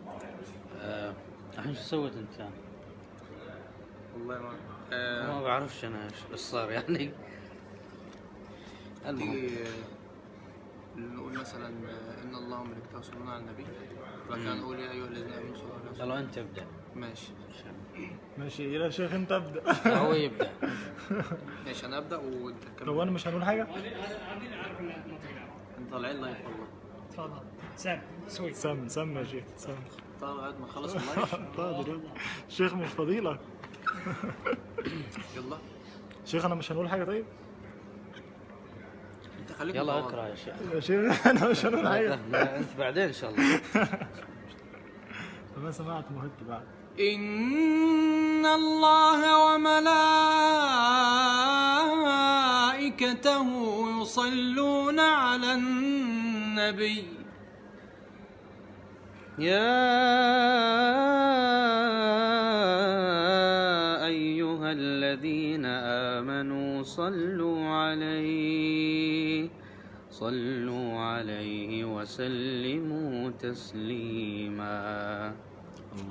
الحين شو سويت انت؟ والله ما بعرفش انا ايش صار يعني. المهم تيجي نقول مثلا ان الله وملائكته يصلون على النبي، فكان نقول يا ايها الذين امنوا صلوا عليه وسلموا. يلا انت ابدا. ماشي ماشي يا شيخ انت ابدا. هو يبدا. ماشي انا ابدا وانت تكمل. هو انا مش هنقول حاجه. انت طالعين لايف والله. تفضل سام سوي سم يا شيخ سم. طالع لغايه ما خلص اللايف. طيب شيخ مش فضيلك. يلا شيخ انا مش هنقول حاجه. طيب انت خليك يلا متواضع. اقرا يا شيخ. يا شيخ انا مش هنقول حاجه. لا انت بعدين ان شاء الله. ما سمعت مهد بعد. إن الله وملائكته يصلون على النبي يا أيها الذين آمنوا صلوا عليه وسلموا تسليما.